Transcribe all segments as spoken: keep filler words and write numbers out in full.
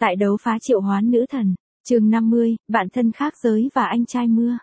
Tại đấu phá triệu hoán nữ thần, chương năm mươi, bạn thân khác giới và anh trai mưa.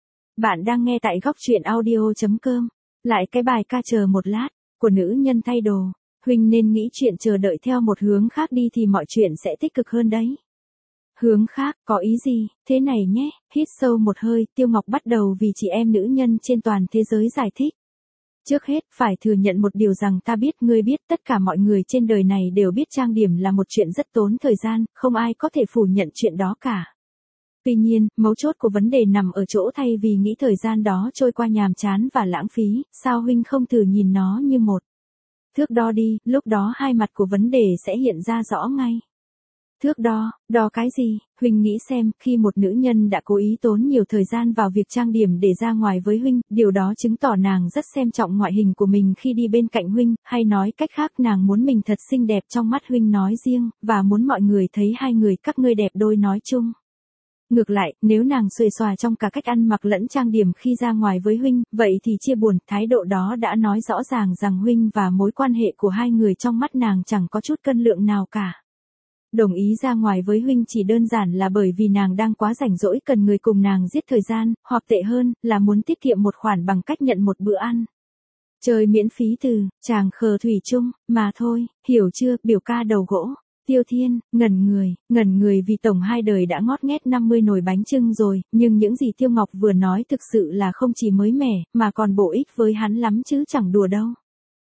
Bạn đang nghe tại góc truyện audio chấm com. Lại cái bài ca chờ một lát, của nữ nhân thay đồ. Huynh nên nghĩ chuyện chờ đợi theo một hướng khác đi thì mọi chuyện sẽ tích cực hơn đấy. Hướng khác, có ý gì? Thế này nhé, hít sâu một hơi, Tiêu Ngọc bắt đầu vì chị em nữ nhân trên toàn thế giới giải thích. Trước hết, phải thừa nhận một điều rằng ta biết ngươi biết tất cả mọi người trên đời này đều biết trang điểm là một chuyện rất tốn thời gian, không ai có thể phủ nhận chuyện đó cả. Tuy nhiên, mấu chốt của vấn đề nằm ở chỗ thay vì nghĩ thời gian đó trôi qua nhàm chán và lãng phí, sao huynh không thử nhìn nó như một thước đo đi, lúc đó hai mặt của vấn đề sẽ hiện ra rõ ngay. Thước đo, đo cái gì? Huynh nghĩ xem, khi một nữ nhân đã cố ý tốn nhiều thời gian vào việc trang điểm để ra ngoài với huynh, điều đó chứng tỏ nàng rất xem trọng ngoại hình của mình khi đi bên cạnh huynh, hay nói cách khác nàng muốn mình thật xinh đẹp trong mắt huynh nói riêng, và muốn mọi người thấy hai người các ngươi đẹp đôi nói chung. Ngược lại, nếu nàng xuề xòa trong cả cách ăn mặc lẫn trang điểm khi ra ngoài với huynh, vậy thì chia buồn, thái độ đó đã nói rõ ràng rằng huynh và mối quan hệ của hai người trong mắt nàng chẳng có chút cân lượng nào cả. Đồng ý ra ngoài với huynh chỉ đơn giản là bởi vì nàng đang quá rảnh rỗi cần người cùng nàng giết thời gian, hoặc tệ hơn, là muốn tiết kiệm một khoản bằng cách nhận một bữa ăn chơi miễn phí từ chàng khờ thủy chung, mà thôi, hiểu chưa, biểu ca đầu gỗ. Tiêu Thiên, ngẩn người, ngẩn người vì tổng hai đời đã ngót nghét năm mươi nồi bánh chưng rồi, nhưng những gì Tiêu Ngọc vừa nói thực sự là không chỉ mới mẻ, mà còn bổ ích với hắn lắm chứ chẳng đùa đâu.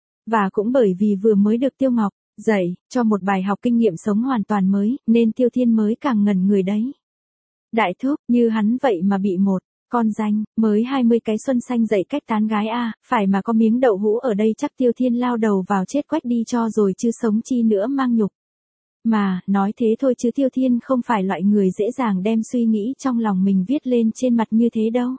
Và cũng bởi vì vừa mới được Tiêu Ngọc dạy cho một bài học kinh nghiệm sống hoàn toàn mới, nên Tiêu Thiên mới càng ngẩn người đấy. Đại thúc, như hắn vậy mà bị một con danh, mới hai mươi cái xuân xanh dạy cách tán gái a, à, phải mà có miếng đậu hũ ở đây chắc Tiêu Thiên lao đầu vào chết quách đi cho rồi chứ sống chi nữa mang nhục. Mà, nói thế thôi chứ Tiêu Thiên không phải loại người dễ dàng đem suy nghĩ trong lòng mình viết lên trên mặt như thế đâu.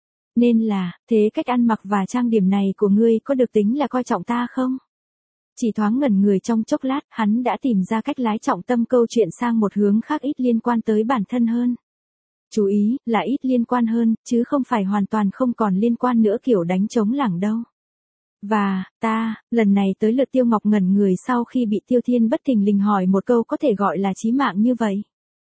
Nên là, thế cách ăn mặc và trang điểm này của ngươi có được tính là coi trọng ta không? Chỉ thoáng ngẩn người trong chốc lát, hắn đã tìm ra cách lái trọng tâm câu chuyện sang một hướng khác ít liên quan tới bản thân hơn. Chú ý, là ít liên quan hơn, chứ không phải hoàn toàn không còn liên quan nữa kiểu đánh trống lảng đâu. Và, ta, lần này tới lượt Tiêu Ngọc ngẩn người sau khi bị Tiêu Thiên bất thình lình hỏi một câu có thể gọi là chí mạng như vậy.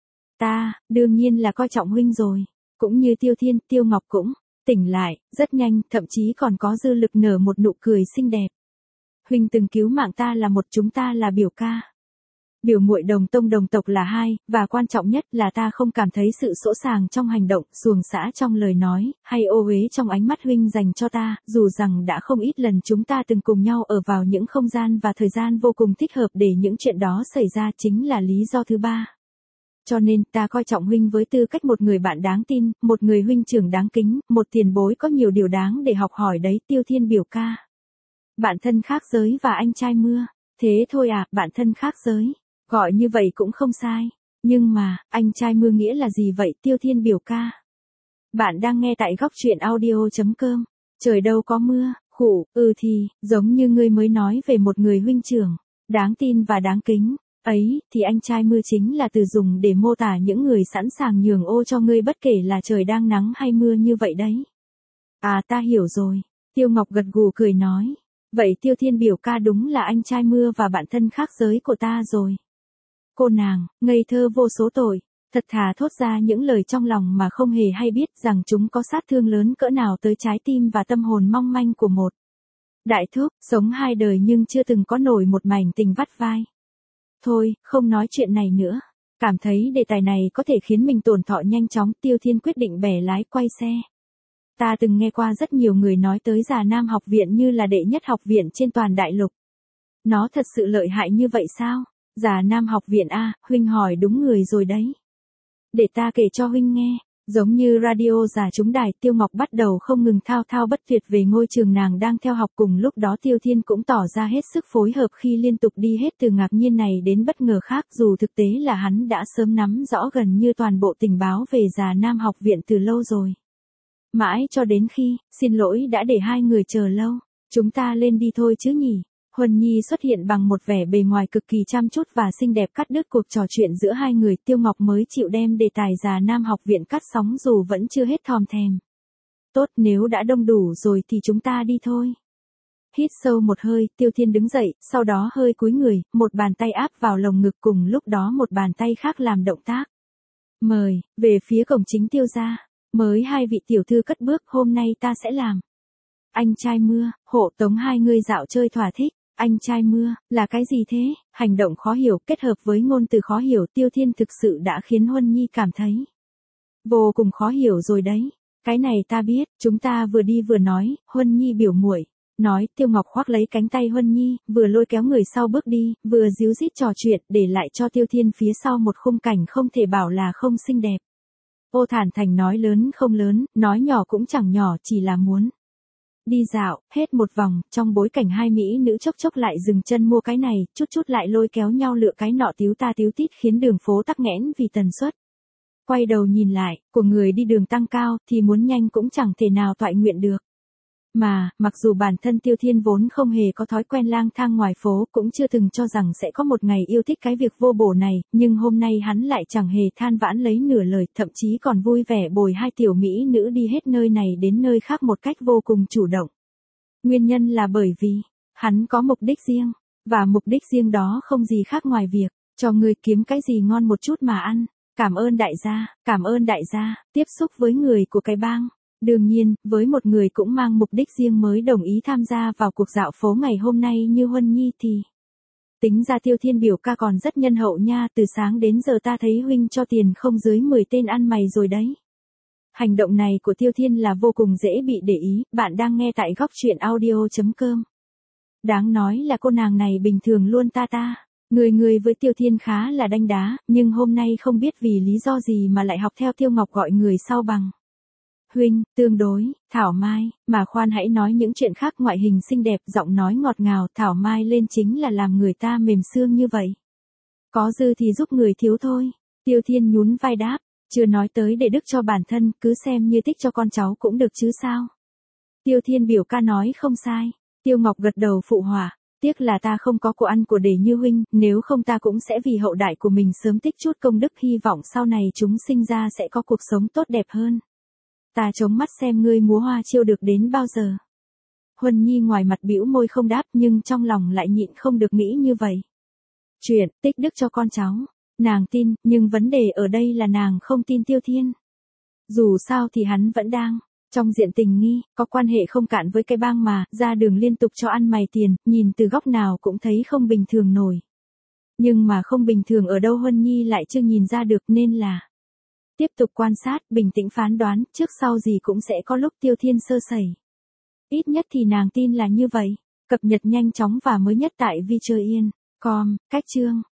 Ta, đương nhiên là coi trọng huynh rồi. Cũng như Tiêu Thiên, Tiêu Ngọc cũng tỉnh lại, rất nhanh, thậm chí còn có dư lực nở một nụ cười xinh đẹp. Huynh từng cứu mạng ta là một, chúng ta là biểu ca. Biểu muội đồng tông đồng tộc là hai, và quan trọng nhất là ta không cảm thấy sự sỗ sàng trong hành động, xuồng xã trong lời nói, hay ô uế trong ánh mắt huynh dành cho ta, dù rằng đã không ít lần chúng ta từng cùng nhau ở vào những không gian và thời gian vô cùng thích hợp để những chuyện đó xảy ra chính là lý do thứ ba. Cho nên ta coi trọng huynh với tư cách một người bạn đáng tin, một người huynh trưởng đáng kính, một tiền bối có nhiều điều đáng để học hỏi đấy, Tiêu Thiên biểu ca. Bạn thân khác giới và anh trai mưa. Thế thôi à, bạn thân khác giới. Gọi như vậy cũng không sai. Nhưng mà, anh trai mưa nghĩa là gì vậy Tiêu Thiên biểu ca? Bạn đang nghe tại góc truyện audio chấm com. Trời đâu có mưa, khủ, ừ thì, giống như ngươi mới nói về một người huynh trưởng, đáng tin và đáng kính. Ấy, thì anh trai mưa chính là từ dùng để mô tả những người sẵn sàng nhường ô cho ngươi bất kể là trời đang nắng hay mưa như vậy đấy. À ta hiểu rồi. Tiêu Ngọc gật gù cười nói. Vậy Tiêu Thiên biểu ca đúng là anh trai mưa và bạn thân khác giới của ta rồi. Cô nàng, ngây thơ vô số tội, thật thà thốt ra những lời trong lòng mà không hề hay biết rằng chúng có sát thương lớn cỡ nào tới trái tim và tâm hồn mong manh của một đại thúc, sống hai đời nhưng chưa từng có nổi một mảnh tình vắt vai. Thôi, không nói chuyện này nữa. Cảm thấy đề tài này có thể khiến mình tổn thọ nhanh chóng, Tiêu Thiên quyết định bẻ lái quay xe. Ta từng nghe qua rất nhiều người nói tới Già Nam học viện như là đệ nhất học viện trên toàn đại lục. Nó thật sự lợi hại như vậy sao? Già Nam học viện a, à, huynh hỏi đúng người rồi đấy. Để ta kể cho huynh nghe. Giống như radio già trúng đài, Tiêu Ngọc bắt đầu không ngừng thao thao bất tuyệt về ngôi trường nàng đang theo học, cùng lúc đó Tiêu Thiên cũng tỏ ra hết sức phối hợp khi liên tục đi hết từ ngạc nhiên này đến bất ngờ khác, dù thực tế là hắn đã sớm nắm rõ gần như toàn bộ tình báo về Già Nam học viện từ lâu rồi. Mãi cho đến khi, xin lỗi đã để hai người chờ lâu, chúng ta lên đi thôi chứ nhỉ. Huân Nhi xuất hiện bằng một vẻ bề ngoài cực kỳ chăm chút và xinh đẹp cắt đứt cuộc trò chuyện giữa hai người, Tiêu Ngọc mới chịu đem đề tài Già Nam học viện cắt sóng dù vẫn chưa hết thòm thèm. Tốt, nếu đã đông đủ rồi thì chúng ta đi thôi. Hít sâu một hơi, Tiêu Thiên đứng dậy, sau đó hơi cúi người, một bàn tay áp vào lồng ngực, cùng lúc đó một bàn tay khác làm động tác. Mời, về phía cổng chính Tiêu gia. Mới hai vị tiểu thư cất bước, hôm nay ta sẽ làm. Anh trai mưa, hộ tống hai người dạo chơi thỏa thích. Anh trai mưa, là cái gì thế? Hành động khó hiểu kết hợp với ngôn từ khó hiểu, Tiêu Thiên thực sự đã khiến Huân Nhi cảm thấy vô cùng khó hiểu rồi đấy. Cái này ta biết, chúng ta vừa đi vừa nói, Huân Nhi biểu muội. Nói, Tiêu Ngọc khoác lấy cánh tay Huân Nhi, vừa lôi kéo người sau bước đi, vừa díu dít trò chuyện, để lại cho Tiêu Thiên phía sau một khung cảnh không thể bảo là không xinh đẹp. Ô Thản Thành nói lớn không lớn, nói nhỏ cũng chẳng nhỏ, chỉ là muốn đi dạo, hết một vòng, trong bối cảnh hai mỹ nữ chốc chốc lại dừng chân mua cái này, chút chút lại lôi kéo nhau lựa cái nọ, tíu ta tíu tít khiến đường phố tắc nghẽn vì tần suất. Quay đầu nhìn lại, của người đi đường tăng cao, thì muốn nhanh cũng chẳng thể nào toại nguyện được. Mà, mặc dù bản thân Tiêu Thiên vốn không hề có thói quen lang thang ngoài phố, cũng chưa từng cho rằng sẽ có một ngày yêu thích cái việc vô bổ này, nhưng hôm nay hắn lại chẳng hề than vãn lấy nửa lời, thậm chí còn vui vẻ bồi hai tiểu mỹ nữ đi hết nơi này đến nơi khác một cách vô cùng chủ động. Nguyên nhân là bởi vì, hắn có mục đích riêng, và mục đích riêng đó không gì khác ngoài việc, cho người kiếm cái gì ngon một chút mà ăn. Cảm ơn đại gia, cảm ơn đại gia, tiếp xúc với người của cái bang. Đương nhiên, với một người cũng mang mục đích riêng mới đồng ý tham gia vào cuộc dạo phố ngày hôm nay như Huân Nhi thì tính ra Tiêu Thiên biểu ca còn rất nhân hậu nha, từ sáng đến giờ ta thấy huynh cho tiền không dưới mười tên ăn mày rồi đấy. Hành động này của Tiêu Thiên là vô cùng dễ bị để ý, bạn đang nghe tại góc truyện audio chấm com. Đáng nói là cô nàng này bình thường luôn ta ta. Người người với Tiêu Thiên khá là đanh đá, nhưng hôm nay không biết vì lý do gì mà lại học theo Tiêu Ngọc gọi người sau bằng huynh, tương đối, Thảo Mai, mà khoan hãy nói những chuyện khác, ngoại hình xinh đẹp, giọng nói ngọt ngào, Thảo Mai lên chính là làm người ta mềm xương như vậy. Có dư thì giúp người thiếu thôi. Tiêu Thiên nhún vai đáp, chưa nói tới để đức cho bản thân, cứ xem như tích cho con cháu cũng được chứ sao. Tiêu Thiên biểu ca nói không sai. Tiêu Ngọc gật đầu phụ họa. Tiếc là ta không có của ăn của để như huynh, nếu không ta cũng sẽ vì hậu đại của mình sớm tích chút công đức, hy vọng sau này chúng sinh ra sẽ có cuộc sống tốt đẹp hơn. Ta chống mắt xem ngươi múa hoa chiêu được đến bao giờ. Huân Nhi ngoài mặt bĩu môi không đáp, nhưng trong lòng lại nhịn không được nghĩ như vậy. Chuyện tích đức cho con cháu, nàng tin, nhưng vấn đề ở đây là nàng không tin Tiêu Thiên. Dù sao thì hắn vẫn đang trong diện tình nghi, có quan hệ không cạn với cái bang mà, ra đường liên tục cho ăn mày tiền, nhìn từ góc nào cũng thấy không bình thường nổi. Nhưng mà không bình thường ở đâu Huân Nhi lại chưa nhìn ra được, nên là tiếp tục quan sát, bình tĩnh phán đoán, trước sau gì cũng sẽ có lúc Tiêu Thiên sơ sẩy. Ít nhất thì nàng tin là như vậy. Cập nhật nhanh chóng và mới nhất tại vê chơ yên chấm com, cách chương.